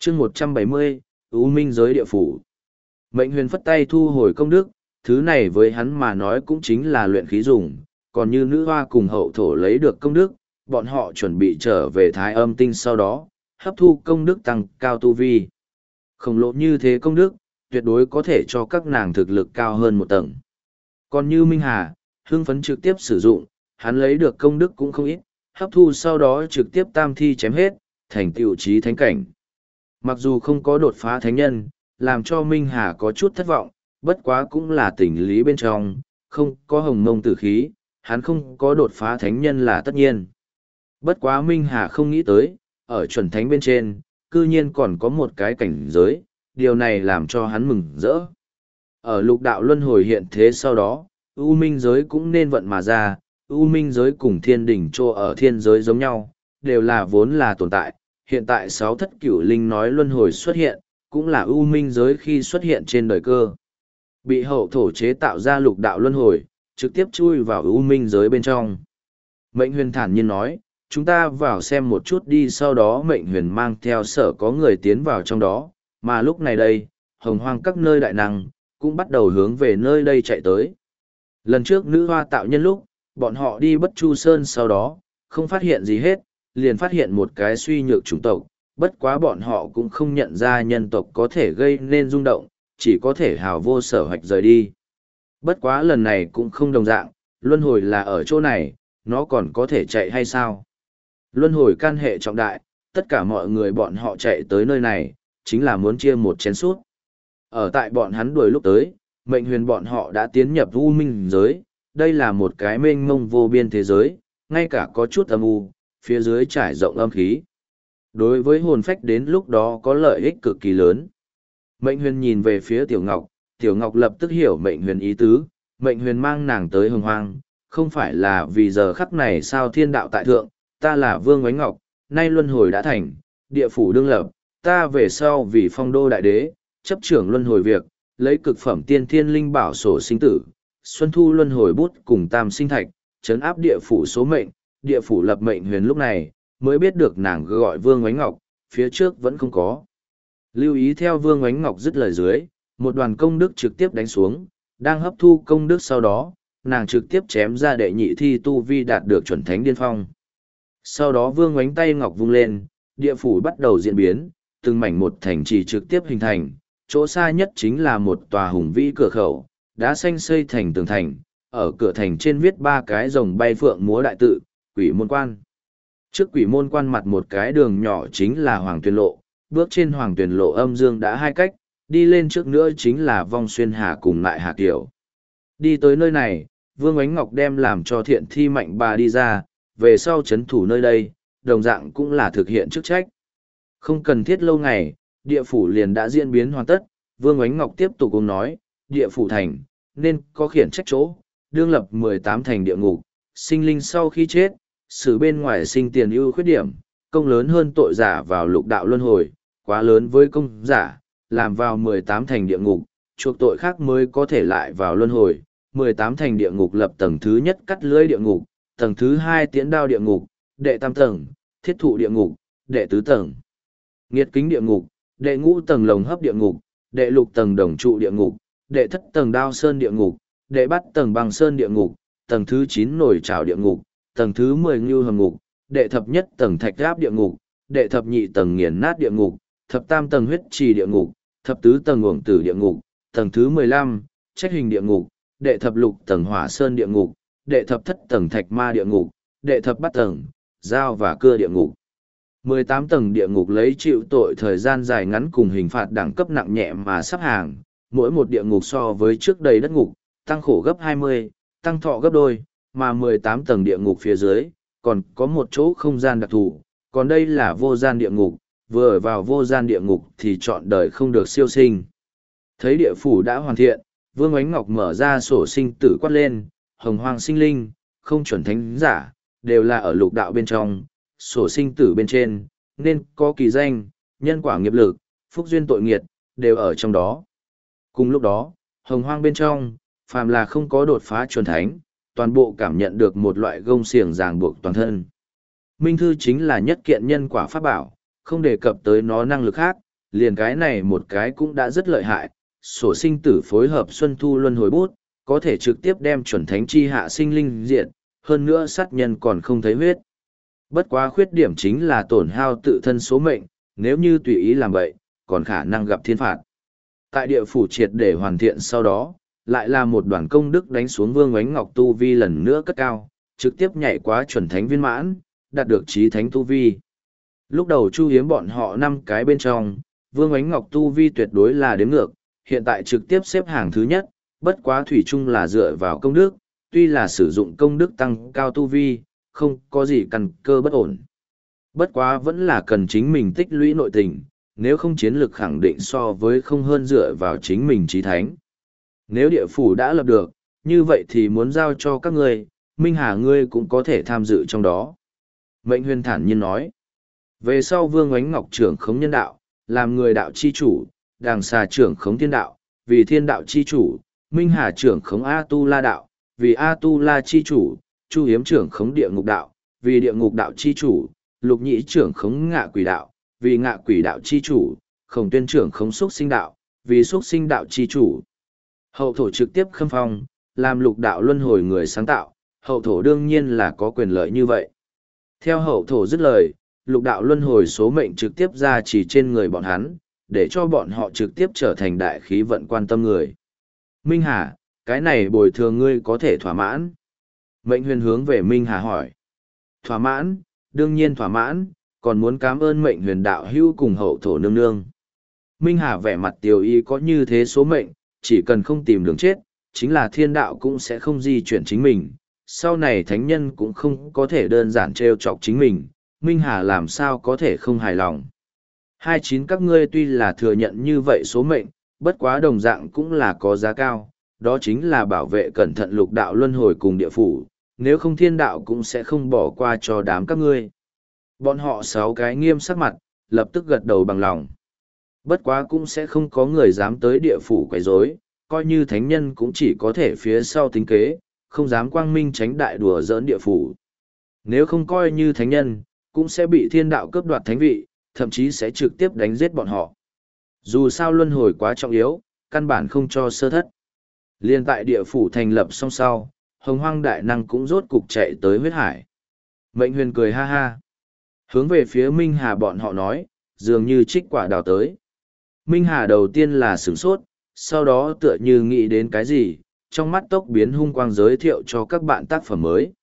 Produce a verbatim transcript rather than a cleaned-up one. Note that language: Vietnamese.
chương một trăm bảy mươi, U Minh giới địa phủ. Mệnh huyền phất tay thu hồi công đức, thứ này với hắn mà nói cũng chính là luyện khí dùng, còn như nữ hoa cùng hậu thổ lấy được công đức, bọn họ chuẩn bị trở về thái âm tinh sau đó, hấp thu công đức tăng cao tu vi. Khổng lồ như thế công đức, tuyệt đối có thể cho các nàng thực lực cao hơn một tầng. Còn như Minh Hà, hưng phấn trực tiếp sử dụng, hắn lấy được công đức cũng không ít, hấp thu sau đó trực tiếp tam thi chém hết, thành tựu trí thánh cảnh. Mặc dù không có đột phá thánh nhân, làm cho Minh Hà có chút thất vọng, bất quá cũng là tình lý bên trong, không có hồng mông tử khí, hắn không có đột phá thánh nhân là tất nhiên. Bất quá Minh Hà không nghĩ tới, ở chuẩn thánh bên trên, cư nhiên còn có một cái cảnh giới, điều này làm cho hắn mừng rỡ. Ở lục đạo luân hồi hiện thế sau đó, U Minh giới cũng nên vận mà ra, U Minh giới cùng thiên đỉnh trô ở thiên giới giống nhau, đều là vốn là tồn tại. Hiện tại sáu thất cửu linh nói luân hồi xuất hiện, cũng là U Minh giới khi xuất hiện trên đời cơ. Bị hậu thổ chế tạo ra lục đạo luân hồi, trực tiếp chui vào U Minh giới bên trong. Mệnh huyền thản nhiên nói, chúng ta vào xem một chút đi, sau đó mệnh huyền mang theo sở có người tiến vào trong đó, mà lúc này đây, hồng hoang các nơi đại năng, cũng bắt đầu hướng về nơi đây chạy tới. Lần trước nữ hoa tạo nhân lúc, bọn họ đi Bất Chu Sơn sau đó, không phát hiện gì hết, liền phát hiện một cái suy nhược chủng tộc, bất quá bọn họ cũng không nhận ra nhân tộc có thể gây nên rung động, chỉ có thể hào vô sở hoạch rời đi. Bất quá lần này cũng không đồng dạng, luân hồi là ở chỗ này, nó còn có thể chạy hay sao? Luân hồi can hệ trọng đại, tất cả mọi người bọn họ chạy tới nơi này, chính là muốn chia một chén sút. Ở tại bọn hắn đuổi lúc tới, mệnh huyền bọn họ đã tiến nhập U Minh giới, đây là một cái mênh mông vô biên thế giới, ngay cả có chút âm u, phía dưới trải rộng âm khí. Đối với hồn phách đến lúc đó có lợi ích cực kỳ lớn. Mệnh huyền nhìn về phía Tiểu Ngọc, Tiểu Ngọc lập tức hiểu mệnh huyền ý tứ, mệnh huyền mang nàng tới hồng hoang, không phải là vì giờ khắc này sao thiên đạo tại thượng, ta là Vương Oánh Ngọc, nay luân hồi đã thành, địa phủ đương lập, ta về sau vì phong đô đại đế, chấp trưởng luân hồi việc, lấy cực phẩm tiên thiên linh bảo sổ sinh tử, xuân thu luân hồi bút cùng tam sinh thạch, chấn áp địa phủ số mệnh, địa phủ lập mệnh huyền lúc này, mới biết được nàng gọi Vương Oánh Ngọc, phía trước vẫn không có. Lưu ý theo Vương Oánh Ngọc dứt lời dưới, một đoàn công đức trực tiếp đánh xuống, đang hấp thu công đức sau đó, nàng trực tiếp chém ra đệ nhị thi tu vi đạt được chuẩn thánh điên phong. Sau đó Vương Oánh tay ngọc vung lên, địa phủ bắt đầu diễn biến, từng mảnh một thành trì trực tiếp hình thành, chỗ xa nhất chính là một tòa hùng vĩ cửa khẩu, đá xanh xây thành tường thành, ở cửa thành trên viết ba cái rồng bay phượng múa đại tự, quỷ môn quan. Trước quỷ môn quan mặt một cái đường nhỏ chính là Hoàng Tuyền Lộ, bước trên Hoàng Tuyền Lộ âm dương đã hai cách, đi lên trước nữa chính là Vong Xuyên Hà cùng lại Hà Kiều. Đi tới nơi này, Vương Oánh Ngọc đem làm cho thiện thi mạnh bà đi ra, về sau chấn thủ nơi đây, đồng dạng cũng là thực hiện chức trách. Không cần thiết lâu ngày, địa phủ liền đã diễn biến hoàn tất, Vương Oánh Ngọc tiếp tục cùng nói, địa phủ thành, nên có khiển trách chỗ, đương lập mười tám thành địa ngục, sinh linh sau khi chết, xử bên ngoài sinh tiền ưu khuyết điểm, công lớn hơn tội giả vào lục đạo luân hồi, quá lớn với công giả, làm vào mười tám thành địa ngục, chuộc tội khác mới có thể lại vào luân hồi, mười tám thành địa ngục lập tầng thứ nhất cắt lưới địa ngục, tầng thứ hai tiễn đao địa ngục, đệ tam tầng, thiết thụ địa ngục, đệ tứ tầng, nghiệt kính địa ngục, đệ ngũ tầng lồng hấp địa ngục, đệ lục tầng đồng trụ địa ngục, đệ thất tầng đao sơn địa ngục, đệ bát tầng băng sơn địa ngục, tầng thứ chín nổi trảo địa ngục, tầng thứ mười ngưu hầm ngục, đệ thập nhất tầng thạch giáp địa ngục, đệ thập nhị tầng nghiền nát địa ngục, thập tam tầng huyết trì địa ngục, thập tứ tầng uổng tử địa ngục, tầng thứ mười lăm, trách hình địa ngục, đệ thập lục tầng hỏa sơn địa ngục, đệ thập thất tầng thạch ma địa ngục, đệ thập bát tầng, dao và cưa địa ngục. mười tám tầng địa ngục lấy chịu tội thời gian dài ngắn cùng hình phạt đẳng cấp nặng nhẹ mà sắp hàng, mỗi một địa ngục so với trước đây đất ngục, tăng khổ gấp hai mươi, tăng thọ gấp đôi, mà mười tám tầng địa ngục phía dưới, còn có một chỗ không gian đặc thù, còn đây là vô gian địa ngục, vừa ở vào vô gian địa ngục thì chọn đời không được siêu sinh. Thấy địa phủ đã hoàn thiện, Vương Oánh Ngọc mở ra sổ sinh tử quát lên, hồng hoang sinh linh, không chuẩn thánh giả, đều là ở lục đạo bên trong, sổ sinh tử bên trên, nên có kỳ danh, nhân quả nghiệp lực, phúc duyên tội nghiệt, đều ở trong đó. Cùng lúc đó, hồng hoang bên trong, phàm là không có đột phá chuẩn thánh, toàn bộ cảm nhận được một loại gông xiềng ràng buộc toàn thân. Minh thư chính là nhất kiện nhân quả pháp bảo, không đề cập tới nó năng lực khác, liền cái này một cái cũng đã rất lợi hại, sổ sinh tử phối hợp xuân thu luân hồi bút, có thể trực tiếp đem chuẩn thánh chi hạ sinh linh diệt, hơn nữa sát nhân còn không thấy huyết. Bất quá khuyết điểm chính là tổn hao tự thân số mệnh, nếu như tùy ý làm vậy, còn khả năng gặp thiên phạt. Tại địa phủ triệt để hoàn thiện sau đó, lại là một đoàn công đức đánh xuống Vương Oánh Ngọc tu vi lần nữa cất cao, trực tiếp nhảy quá chuẩn thánh viên mãn, đạt được chí thánh tu vi. Lúc đầu Chu Hiếm bọn họ năm cái bên trong, Vương Oánh Ngọc tu vi tuyệt đối là đếm ngược, hiện tại trực tiếp xếp hàng thứ nhất, bất quá thủy chung là dựa vào công đức, tuy là sử dụng công đức tăng cao tu vi, không có gì căn cơ bất ổn. Bất quá vẫn là cần chính mình tích lũy nội tình, nếu không chiến lược khẳng định so với không hơn dựa vào chính mình chí thánh. Nếu địa phủ đã lập được, như vậy thì muốn giao cho các ngươi, Minh Hà ngươi cũng có thể tham dự trong đó. Mệnh Huyền thản nhiên nói. Về sau Vương Oánh Ngọc trưởng khống nhân đạo, làm người đạo chi chủ, Đàng Xà trưởng khống thiên đạo, vì thiên đạo chi chủ, Minh Hà trưởng khống A-tu-la đạo, vì A-tu-la chi chủ, Chu Hiếm trưởng khống địa ngục đạo, vì địa ngục đạo chi chủ, Lục Nhĩ trưởng khống ngạ quỷ đạo, vì ngạ quỷ đạo chi chủ, Khổng Tuyên trưởng khống xúc sinh đạo, vì xúc sinh đạo chi chủ. Hậu thổ trực tiếp khâm phong, làm lục đạo luân hồi người sáng tạo, hậu thổ đương nhiên là có quyền lợi như vậy. Theo hậu thổ dứt lời, lục đạo luân hồi số mệnh trực tiếp ra chỉ trên người bọn hắn, để cho bọn họ trực tiếp trở thành đại khí vận quan tâm người. Minh Hà, cái này bồi thường ngươi có thể thỏa mãn. Mệnh Huyền hướng về Minh Hà hỏi. Thỏa mãn, đương nhiên thỏa mãn, còn muốn cảm ơn Mệnh Huyền đạo hữu cùng hậu thổ nương nương. Minh Hà vẻ mặt tiều y có như thế số mệnh, chỉ cần không tìm đường chết, chính là thiên đạo cũng sẽ không di chuyển chính mình. Sau này thánh nhân cũng không có thể đơn giản trêu chọc chính mình, Minh Hà làm sao có thể không hài lòng. Hai chín các ngươi tuy là thừa nhận như vậy số mệnh, bất quá đồng dạng cũng là có giá cao, đó chính là bảo vệ cẩn thận lục đạo luân hồi cùng địa phủ, nếu không thiên đạo cũng sẽ không bỏ qua cho đám các ngươi. Bọn họ sáu cái nghiêm sắc mặt, lập tức gật đầu bằng lòng. Bất quá cũng sẽ không có người dám tới địa phủ quấy rối, coi như thánh nhân cũng chỉ có thể phía sau tính kế, không dám quang minh tránh đại đùa giỡn địa phủ. Nếu không coi như thánh nhân, cũng sẽ bị thiên đạo cướp đoạt thánh vị, thậm chí sẽ trực tiếp đánh giết bọn họ. Dù sao luân hồi quá trọng yếu, căn bản không cho sơ thất. Liên tại địa phủ thành lập xong sau, Hồng Hoang đại năng cũng rốt cục chạy tới huyết hải. Mệnh Huyền cười ha ha. Hướng về phía Minh Hà bọn họ nói, dường như trích quả đào tới. Minh Hà đầu tiên là sửng sốt, sau đó tựa như nghĩ đến cái gì, trong mắt tốc biến hung quang giới thiệu cho các bạn tác phẩm mới.